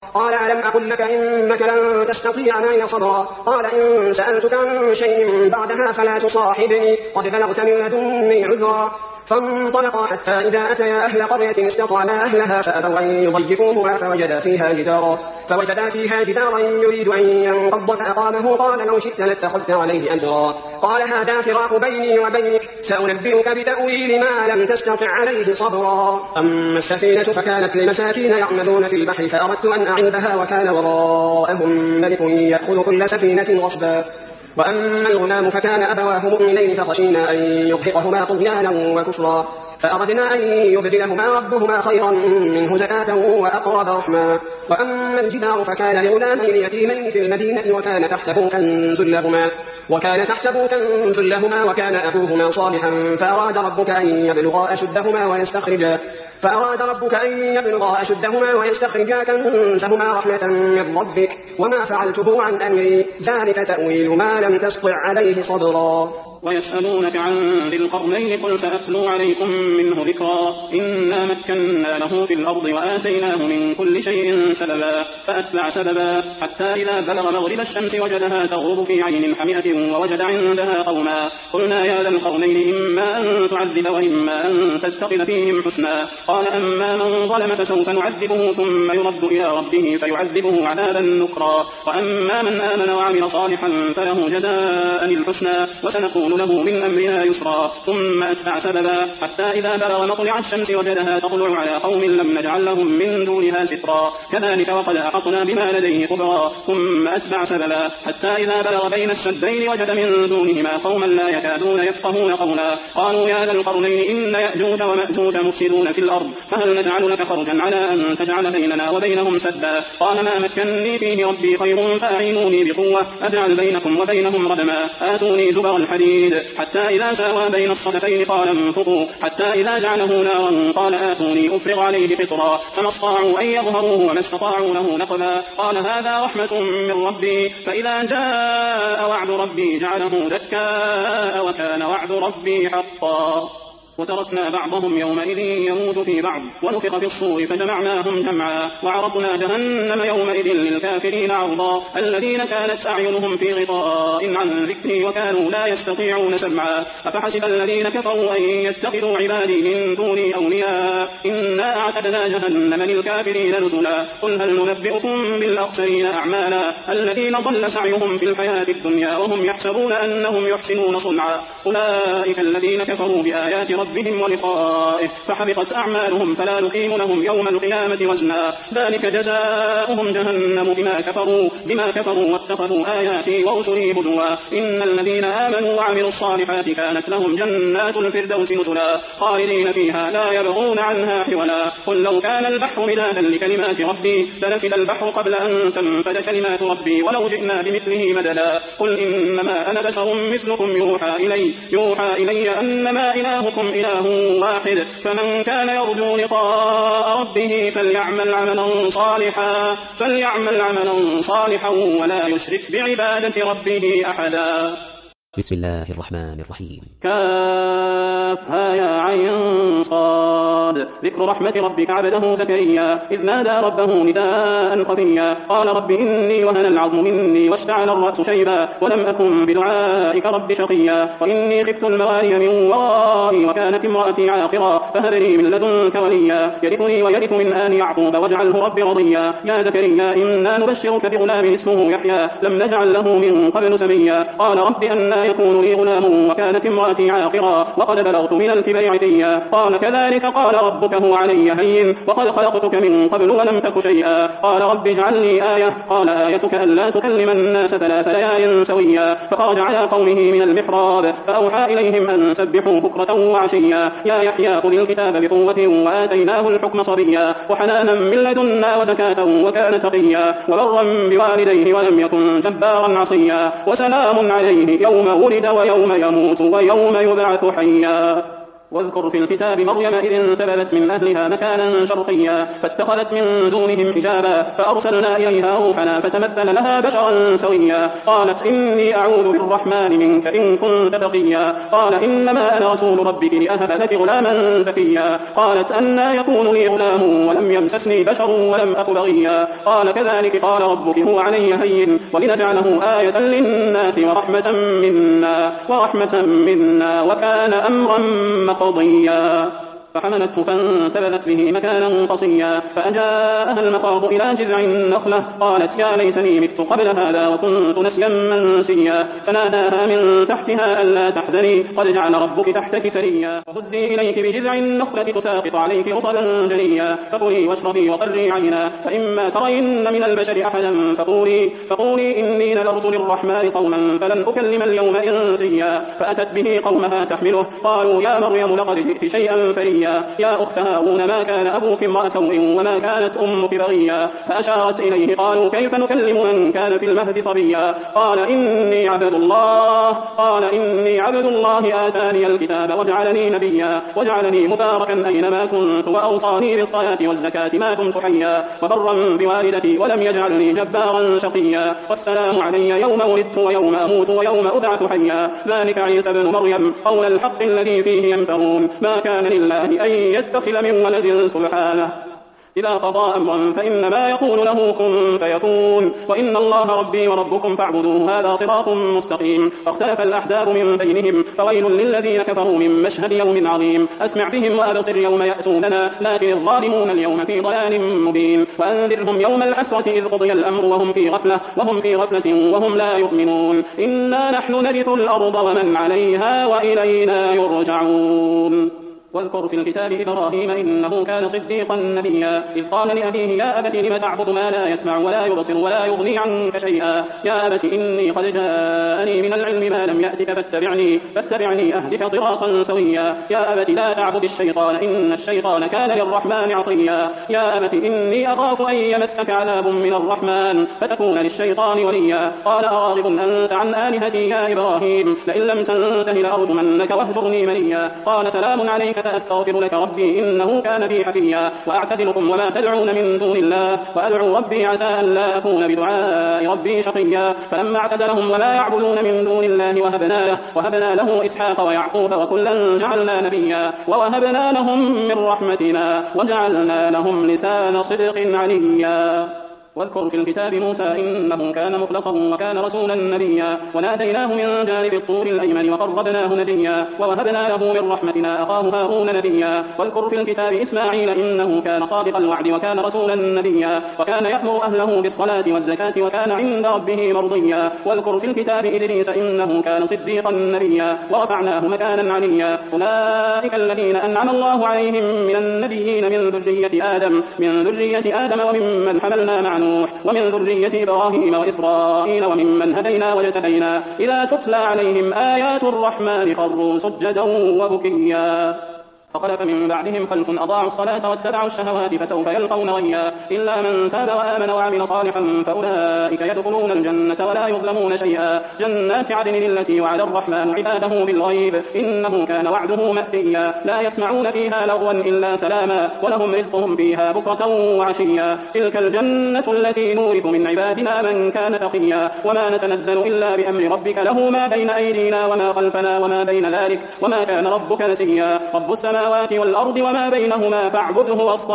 قال ألم أقل لك إنك لن تستطيع معي صبرا قال إن سألتك عن شيء بعدها فلا تصاحبني قد بلغت من لدني عذرا فانطلقا حتى إذا أتيا أهل قرية استطعما أهلها فأبوا أن يضيفوهما فوجدا فيها جدارا يريد أن ينقض فأقامه قال لو شئت لاتخذت عليه أجرا قال هذا فراق بيني وبينك سأنبئك بتأويل ما لم تستطع عليه صبرا أما السفينة فكانت لمساكين يعملون في البحر فأردت أن أعيبها وكان وراءهم ملك يأخذ كل سفينة غصبا وأما الغلام فكان أبواه مؤمنين فخشينا أن يرهقهما طغيانا وكفرا فأردنا أن يبدلهما ربهما خيرا منه زكاة وأقرب رحما وأما الجدار فكان لغلامين يتيمين في المدينة وكان تحته كنز لهما وكان أبوهما صالحا فأراد ربك أن يبلغا أشدهما ويستخرجا كنزهما رحمة من ربك وما فعلته عن أمري ذلك تأويل ما لم تستطع عليه صبرا ويسألونك عن ذي القرنين قل سأتلو عليكم منه ذكرا إنا مكنا له في الأرض وآتيناه من كل شيء سببا فأتبع سببا حتى إذا بلغ مغرب الشمس وجدها تغرب في عين حمئة ووجد عندها قوما قلنا يا ذا القرنين إما أن تعذب وإما أن تتخذ فيهم حسنا قال أما من ظلم فسوف نعذبه ثم يرد إلى ربه فيعذبه عذابا نكرا وأما من آمن وعمل صالحا فله جزاء الحسنى وسنقول له من أمرنا يسرا ثم أتبع سببا حتى إذا بلغ مطلع الشمس وجدها تطلع على قوم لم نجعل لهم من دونها سترا كذلك وقد أحطنا بما لديه خبرا ثم أتبع سببا حتى إذا بلغ بين السدين وجد من دونهما قوما لا يكادون يفقهون قولا قالوا يا ذا القرنين إن يأجوج ومأجوج مفسدون في الأرض فهل نجعل لك خرجا على أن تجعل بيننا وبينهم سدا قال ما مكنني فيه ربي خير فأعينوني بقوة أجعل بينكم وبينهم ردما آتوني زبر الحديد حتى إذا ساوى بين الصدفين قال انفقوا حتى إذا جعله نارا قال آتوني أفرغ عليه قطرا فما استطاعوا أن يظهروه وما استطاعوا له نقبا قال هذا رحمة من ربي فإذا جاء وعد ربي جعله دكاء وكان وعد ربي حقا وتركنا بعضهم يومئذ يموت في بعض ونفخ في الصور فجمعناهم جمعا وعرضنا جهنم يومئذ للكافرين عرضا الذين كانت أعينهم في غطاء عن ذكري وكانوا لا يستطيعون سمعا أفحسب الذين كفروا أن يتخذوا عبادي من دوني أولياء إنا أعتدنا جهنم للكافرين نزلا قل هل ننبئكم بالأخسرين أعمالا الذين ضل سعيهم في الحياة الدنيا وهم يحسبون أنهم يحسنون صنعا أولئك الذين كفروا بآيات ربهم ولقائه فحبطت أعمالهم فلا نقيم لهم يوم القيامة وزنا ذلك جزاؤهم جهنم بما كفروا واتخذوا آياتي ورسلي هزوا إن الذين آمنوا وعملوا الصالحات كانت لهم جنات الفردوس نزلا خالدين فيها لا يبغون عنها حولا قل لو كان البحر مدادا لكلمات ربي لنفد البحر قبل أن تنفد كلمات ربي ولو جئنا بمثله مددا قل إنما أنا بشر مثلكم يوحى إلي أنما إلهكم إله واحد فمن كان يرجو لقاء ربه فليعمل عملا صالحا ولا يشرك بعبادة ربه أحدا بسم الله الرحمن الرحيم كافها يا عين صاد ذكر رحمة ربك عبده زكريا إذ نادى ربه نداء خفيا قال رب إني وهن العظم مني واشتعل الرأس شيبا ولم أكن بدعائك رب شقيا وإني خفت الموالي من ورائي وكانت امرأتي عاقرا فهب لي من لدنك وليا يرثني ويرث من آل يعقوب واجعله رب رضيا يا زكريا إنا نبشرك بغلام اسمه يحيى لم نجعل له من قبل سميا قال رب أن يكون لي غلام وكانت امرأتي عاقرا وقد بلغت من الكبر عتيا قال كذلك قال ربك هو علي هين وقد خلقتك من قبل ولم تك شيئا قال رب اجعل لي آية قال آيتك ألا تكلم الناس 3 ليال سويا فخرج على قومه من المحراب فأوحى إليهم أن سبحوا بكرة وعشيا يا يحيى خذ الكتاب بقوة وآتيناه الحكم صبيا وحنانا من لدنا وزكاة وكان تقيا وبرا بوالديه ولم يكن جبارا عصيا وسلام عليه يوم ولد ويوم يموت ويوم يبعث حيا واذكر في الكتاب مريم إذ انتبذت من أهلها مكانا شرقيا فاتخذت من دونهم حجابا فأرسلنا إليها روحنا فتمثل لها بشرا سويا قالت إني أعوذ بالرحمن منك إن كنت تقيا قال إنما أنا رسول ربك لأهب لك غلاما زكيا قالت أنى يكون لي غلام ولم يمسسني بشر ولم أك بغيا قال كذلك قال ربك هو علي هين ولنجعله آية للناس ورحمة منا وكان أمرا مقضيا فحملته فانتبذت به مكانا قصيا فأجاءها المخاض إلى جذع النخلة قالت يا ليتني مت قبل هذا وكنت نسيا منسيا فناداها من تحتها ألا تحزني قد جعل ربك تحتك سريا وهزي إليك بجذع النخلة تساقط عليك رطبا جنيا فكلي واشربي وقري عينا فإما ترين من البشر أحدا فقولي إني نذرت للرحمن صوما فلن أكلم اليوم إنسيا فأتت به قومها تحمله قالوا يا مريم لقد جئت شيئا فريا يا أخت هارون ما كان أبوك امرأ سوء وما كانت أمك بغيا فأشارت إليه قالوا كيف نكلم من كان في المهد صبيا قال إني عبد الله آتاني الكتاب وجعلني نبيا وجعلني مباركا أينما كنت وأوصاني بالصلاة والزكاة ما كنت حيا وبرا بوالدتي ولم يجعلني جبارا شقيا والسلام علي يوم ولدت ويوم أموت ويوم أبعث حيا ذلك عيسى بن مريم قول الحق الذي فيه يمترون ما كان لله أن يتخذ من ولد سبحانه إذا قضى أمرا فإنما يقول له كن فيكون وإن الله ربي وربكم فاعبدوه هذا صراط مستقيم فاختلف الأحزاب من بينهم فويل للذين كفروا من مشهد يوم عظيم أسمع بهم وأبصر يوم يأتوننا لكن الظالمون اليوم في ضلال مبين وأنذرهم يوم الحسرة إذ قضي الأمر وهم في غفلة وهم لا يؤمنون إنا نحن نرث الأرض ومن عليها وإلينا يرجعون واذكر في الكتاب إبراهيم إنه كان صديقا نبيا إذ قال لأبيه يا أبت لم تعبد ما لا يسمع ولا يبصر ولا يغني عنك شيئا يا أبت إني قد جاءني من العلم ما لم يأتك فاتبعني أهدك صراطا سويا يا أبت لا تعبد الشيطان إن الشيطان كان للرحمن عصيا يا أبت إني أخاف أن يمسك عذاب من الرحمن فتكون للشيطان وليا قال أراغب أنت عن آلهتي يا إبراهيم لئن لم تنته لأرجمنك واهجرني مليا قال سلام عليك سأستغفر لك ربي إنه كان بي حفيا وأعتزلكم وما تدعون من دون الله وأدعو ربي عسى أن لا أكون بدعاء ربي شقيا فلما اعتزلهم وما يعبدون من دون الله وهبنا له إسحاق ويعقوب وكلا جعلنا نبيا ووهبنا لهم من رحمتنا وجعلنا لهم لسان صدق عليا واذكر في الكتاب موسى إنه كان مخلصا وكان رسولا نبيا وناديناه من جانب الطور الأيمن وقربناه نجيا ووهبنا له من رحمتنا أخاه هارون نبيا واذكر في الكتاب إسماعيل إنه كان صادق الوعد وكان رسولا نبيا وكان يأمر أهله بالصلاة والزكاة وكان عند ربه مرضيا واذكر في الكتاب إدريس إنه كان صديقا نبيا ورفعناه مكانا عليا أولئك الذين أنعم الله عليهم من النبيين من ذرية آدم وممن حملنا مع نوح ومن ذرية إبراهيم وإسرائيل وممن هدينا واجتبينا إذا تتلى عليهم آيات الرحمن خروا سجدا وبكيا فخلف من بعدهم خلف أضاعوا الصلاة واتبعوا الشهوات فسوف يلقون غيا إلا من تاب وآمن وعمل صالحا فأولئك يدخلون الجنة ولا يظلمون شيئا جنات عدن التي وعد الرحمن عباده بالغيب إنه كان وعده مأتيا لا يسمعون فيها لغوا إلا سلاما ولهم رزقهم فيها بكرة وعشيا تلك الجنة التي نورث من عبادنا من كان تقيا وما نتنزل إلا بأمر ربك له ما بين أيدينا وما خلفنا وما بين ذلك وما كان ربك نسيا رب السماوات والأرض وما بينهما فاعبده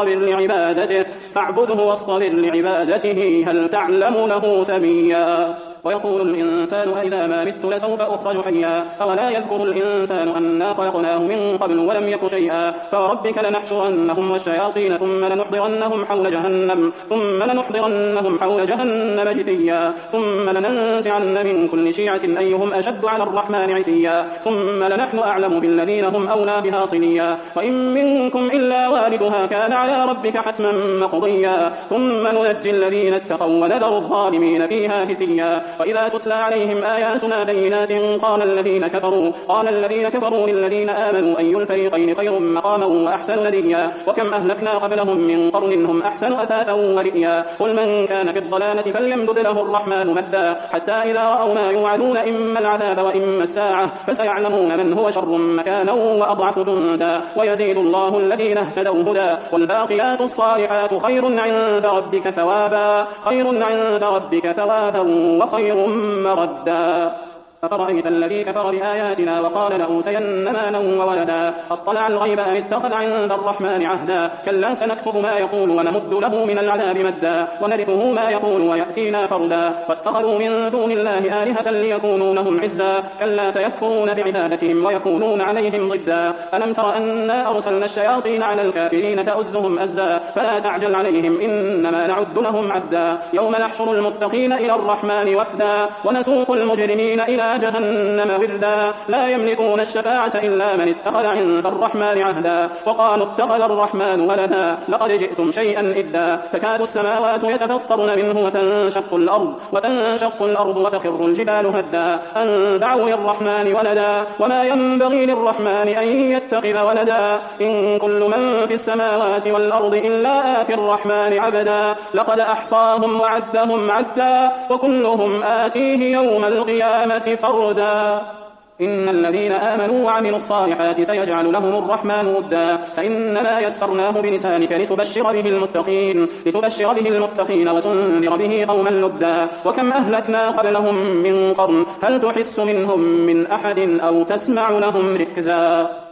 واصطبر لعبادته هل تعلم له سميا ويقول الإنسان أإذا ما مت لسوف أخرج حيا أولا يذكر الإنسان أنا خلقناه من قبل ولم يك شيئا فوربك لنحشرنهم والشياطين ثم لنحضرنهم حول جهنم جثيا ثم لننزعن من كل شيعة أيهم أشد على الرحمن عتيا ثم لنحن أعلم بالذين هم أولى بها صليا وإن منكم إلا واردها كان على ربك حتما مقضيا ثم ننجي الذين اتقوا ونذر الظالمين فيها جثيا وإذا تتلى عليهم آياتنا بينات قال الذين كفروا للذين آمنوا أي الفريقين خير مقاما وأحسن نديا وكم أهلكنا قبلهم من قرن هم أحسن أثاثا ورئيا قل من كان في الضلالة فليمدد له الرحمن مدا حتى إذا رأوا ما يوعدون إما العذاب وإما الساعة فسيعلمون من هو شر مكانا وأضعف جندا ويزيد الله الذين اهتدوا هدى والباقيات الصالحات خير عند ربك ثوابا وخير مردا أفرأيت الذي كفر بآياتنا وقال لأوتين مالا وولدا أطلع الغيب أم اتخذ عند الرحمن عهدا كلا سنكتب ما يقول ونمد له من العذاب مدا ونرثه ما يقول ويأتينا فردا واتخذوا من دون الله آلهة ليكونوا لهم عزا كلا سيكفرون بعبادتهم ويكونون عليهم ضدا ألم تر أنا أرسلنا الشياطين على الكافرين تؤزهم أزا فلا تعجل عليهم إنما نعد لهم عدا يوم نحشر المتقين إلى الرحمن وفدا ونسوق المجرمين إلى جهنم وردا لا يملكون الشفاعة إلا من اتخذ عند الرحمن عهدا وقالوا اتخذ الرحمن ولدا لقد جئتم شيئا إدا تكاد السماوات يتفطرن منه وتنشق الأرض وتخر الجبال هدا أن دعوا للرحمن ولدا وما ينبغي للرحمن أن يتخذ ولدا إن كل من في السماوات والأرض إلا آتي الرحمن عبدا لقد أحصاهم وعدهم عدا وكلهم آتيه يوم القيامة فردا إن الذين آمنوا وعملوا الصالحات سيجعل لهم الرحمن ودا فإنما يسرناه بلسانك لتبشر به المتقين وتنذر به قوما لدا وكم أهلكنا قبلهم من قرن هل تحس منهم من أحد أو تسمع لهم ركزا